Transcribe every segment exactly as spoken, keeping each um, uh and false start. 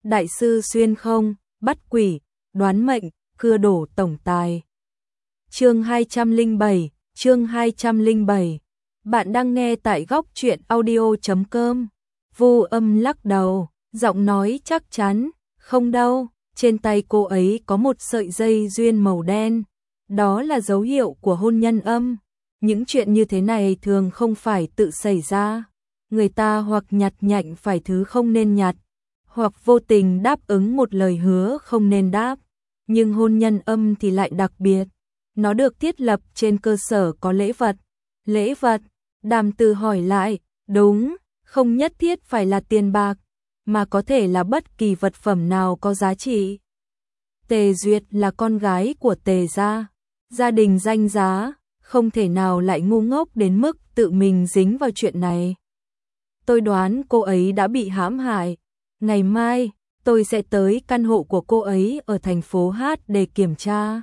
đại sư xuyên không, bắt quỷ, đoán mệnh, cưa đổ tổng tài. Chương hai trăm lẻ bảy, chương hai trăm lẻ bảy. Bạn đang nghe tại góc truyện audio chấm com. Vu Âm lắc đầu, giọng nói chắc chắn, không đâu, trên tay cô ấy có một sợi dây duyên màu đen, đó là dấu hiệu của hôn nhân âm. Những chuyện như thế này thường không phải tự xảy ra, người ta hoặc nhặt nhạnh phải thứ không nên nhặt, hoặc vô tình đáp ứng một lời hứa không nên đáp. Nhưng hôn nhân âm thì lại đặc biệt, nó được thiết lập trên cơ sở có lễ vật. Lễ vật? Đàm Từ hỏi lại, đúng, không nhất thiết phải là tiền bạc, mà có thể là bất kỳ vật phẩm nào có giá trị. Tề Duyệt là con gái của Tề gia, gia đình danh giá, không thể nào lại ngu ngốc đến mức tự mình dính vào chuyện này. Tôi đoán cô ấy đã bị hãm hại. Ngày mai, tôi sẽ tới căn hộ của cô ấy ở thành phố Hát để kiểm tra.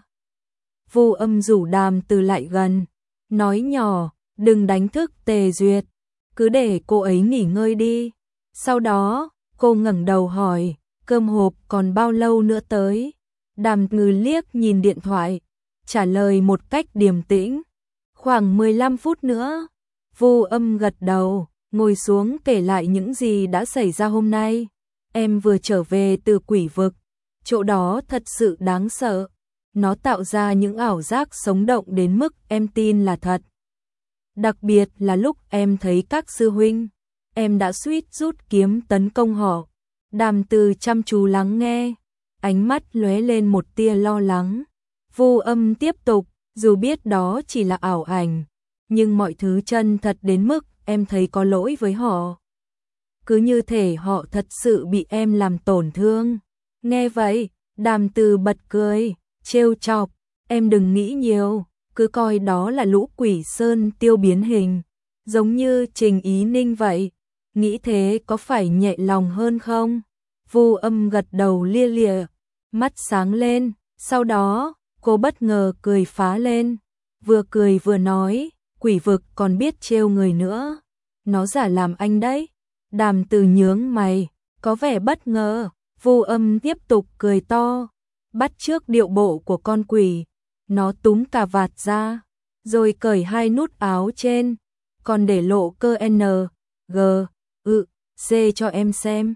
Vu Âm rủ Đàm Từ lại gần, nói nhỏ, đừng đánh thức Tề Duyệt, cứ để cô ấy nghỉ ngơi đi. Sau đó, cô ngẩng đầu hỏi, cơm hộp còn bao lâu nữa tới? Đàm Ngư liếc nhìn điện thoại, trả lời một cách điềm tĩnh, khoảng mười lăm phút nữa. Vu Âm gật đầu, ngồi xuống kể lại những gì đã xảy ra hôm nay. Em vừa trở về từ quỷ vực, chỗ đó thật sự đáng sợ. Nó tạo ra những ảo giác sống động đến mức em tin là thật. Đặc biệt là lúc em thấy các sư huynh, em đã suýt rút kiếm tấn công họ. Đàm Từ chăm chú lắng nghe, ánh mắt lóe lên một tia lo lắng. Vu Âm tiếp tục, dù biết đó chỉ là ảo ảnh, nhưng mọi thứ chân thật đến mức em thấy có lỗi với họ. Cứ như thể họ thật sự bị em làm tổn thương. Nghe vậy, Đàm Từ bật cười, trêu chọc, em đừng nghĩ nhiều, cứ coi đó là lũ quỷ sơn tiêu biến hình, giống như Trình Ý Ninh vậy. Nghĩ thế có phải nhẹ lòng hơn không? Vu Âm gật đầu lia lịa, mắt sáng lên, sau đó, cô bất ngờ cười phá lên, vừa cười vừa nói, quỷ vực còn biết trêu người nữa, nó giả làm anh đấy. Đàm Từ nhướng mày, có vẻ bất ngờ. Vu Âm tiếp tục cười to, bắt chước điệu bộ của con quỷ. Nó túm cà vạt ra, rồi cởi hai nút áo trên, còn để lộ cơ N, G, ư, C cho em xem.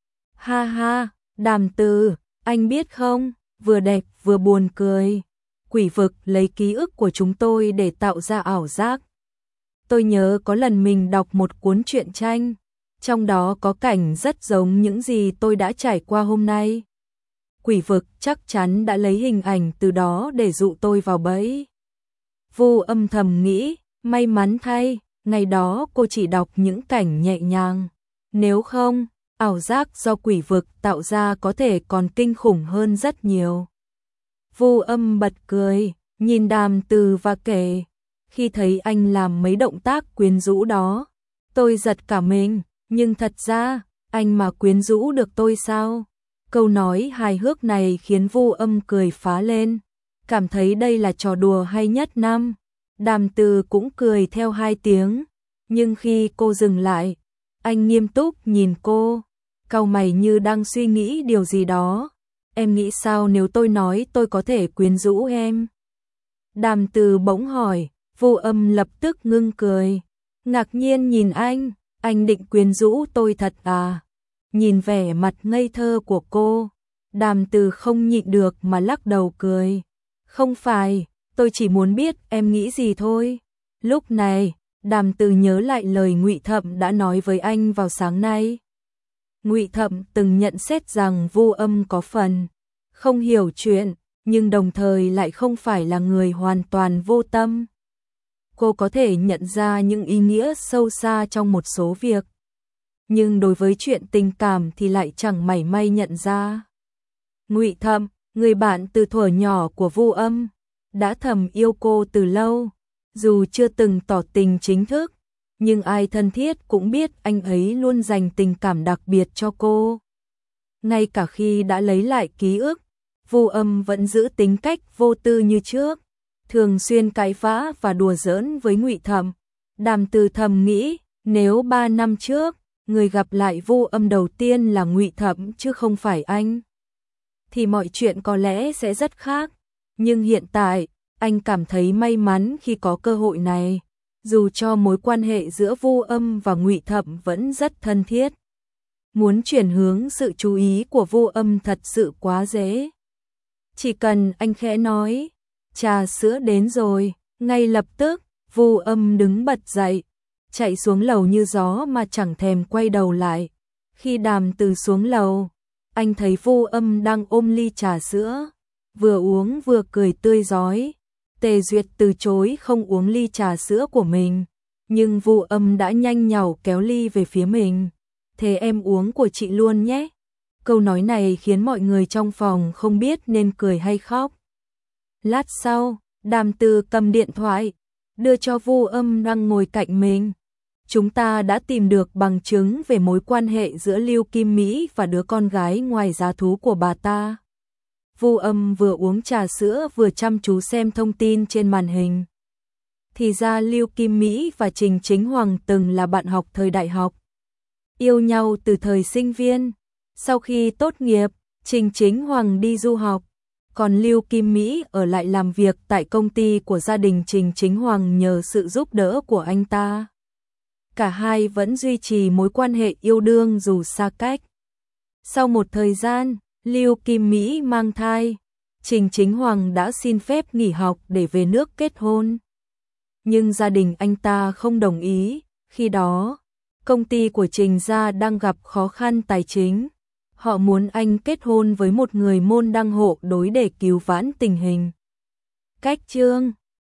Ha ha, Đàm Từ, anh biết không, vừa đẹp vừa buồn cười. Quỷ vực lấy ký ức của chúng tôi để tạo ra ảo giác. Tôi nhớ có lần mình đọc một cuốn truyện tranh, trong đó có cảnh rất giống những gì tôi đã trải qua hôm nay. Quỷ vực chắc chắn đã lấy hình ảnh từ đó để dụ tôi vào bẫy. Vu Âm thầm nghĩ, may mắn thay, ngày đó cô chỉ đọc những cảnh nhẹ nhàng. Nếu không, ảo giác do quỷ vực tạo ra có thể còn kinh khủng hơn rất nhiều. Vu Âm bật cười, nhìn Đàm Từ và kể, khi thấy anh làm mấy động tác quyến rũ đó, tôi giật cả mình, nhưng thật ra, anh mà quyến rũ được tôi sao? Câu nói hài hước này khiến Vu Âm cười phá lên, cảm thấy đây là trò đùa hay nhất năm. Đàm Từ cũng cười theo hai tiếng, nhưng khi cô dừng lại, anh nghiêm túc nhìn cô, cau mày như đang suy nghĩ điều gì đó. Em nghĩ sao nếu tôi nói tôi có thể quyến rũ em? Đàm Từ bỗng hỏi. Vu Âm lập tức ngưng cười, ngạc nhiên nhìn anh, anh định quyến rũ tôi thật à? Nhìn vẻ mặt ngây thơ của cô, Đàm Từ không nhịn được mà lắc đầu cười. Không phải, tôi chỉ muốn biết em nghĩ gì thôi. Lúc này, Đàm Từ nhớ lại lời Ngụy Thậm đã nói với anh vào sáng nay. Ngụy Thậm từng nhận xét rằng Vu Âm có phần không hiểu chuyện, nhưng đồng thời lại không phải là người hoàn toàn vô tâm. Cô có thể nhận ra những ý nghĩa sâu xa trong một số việc, nhưng đối với chuyện tình cảm thì lại chẳng mảy may nhận ra. Ngụy Thậm, người bạn từ thuở nhỏ của Vu Âm, đã thầm yêu cô từ lâu, dù chưa từng tỏ tình chính thức, nhưng ai thân thiết cũng biết anh ấy luôn dành tình cảm đặc biệt cho cô. Ngay cả khi đã lấy lại ký ức, Vu Âm vẫn giữ tính cách vô tư như trước, thường xuyên cãi vã và đùa giỡn với Ngụy Thậm. Đàm Từ thầm nghĩ, nếu ba năm trước, người gặp lại Vu Âm đầu tiên là Ngụy Thẩm chứ không phải anh, thì mọi chuyện có lẽ sẽ rất khác. Nhưng hiện tại, anh cảm thấy may mắn khi có cơ hội này, dù cho mối quan hệ giữa Vu Âm và Ngụy Thẩm vẫn rất thân thiết. Muốn chuyển hướng sự chú ý của Vu Âm thật sự quá dễ. Chỉ cần anh khẽ nói, trà sữa đến rồi, ngay lập tức, Vu Âm đứng bật dậy, chạy xuống lầu như gió mà chẳng thèm quay đầu lại. Khi Đàm Từ xuống lầu, anh thấy Vu Âm đang ôm ly trà sữa, vừa uống vừa cười tươi rói. Tề Duyệt từ chối không uống ly trà sữa của mình, nhưng Vu Âm đã nhanh nhảu kéo ly về phía mình. Thế em uống của chị luôn nhé. Câu nói này khiến mọi người trong phòng không biết nên cười hay khóc. Lát sau, Đàm Từ cầm điện thoại, đưa cho Vu Âm đang ngồi cạnh mình. Chúng ta đã tìm được bằng chứng về mối quan hệ giữa Lưu Kim Mỹ và đứa con gái ngoài giá thú của bà ta. Vu Âm vừa uống trà sữa vừa chăm chú xem thông tin trên màn hình. Thì ra Lưu Kim Mỹ và Trình Chính Hoàng từng là bạn học thời đại học, yêu nhau từ thời sinh viên. Sau khi tốt nghiệp, Trình Chính Hoàng đi du học, còn Lưu Kim Mỹ ở lại làm việc tại công ty của gia đình Trình Chính Hoàng nhờ sự giúp đỡ của anh ta. Cả hai vẫn duy trì mối quan hệ yêu đương dù xa cách. Sau một thời gian, Lưu Kim Mỹ mang thai, Trình Chính Hoàng đã xin phép nghỉ học để về nước kết hôn. Nhưng gia đình anh ta không đồng ý, khi đó, công ty của Trình gia đang gặp khó khăn tài chính. Họ muốn anh kết hôn với một người môn đăng hộ đối để cứu vãn tình hình. Cách chương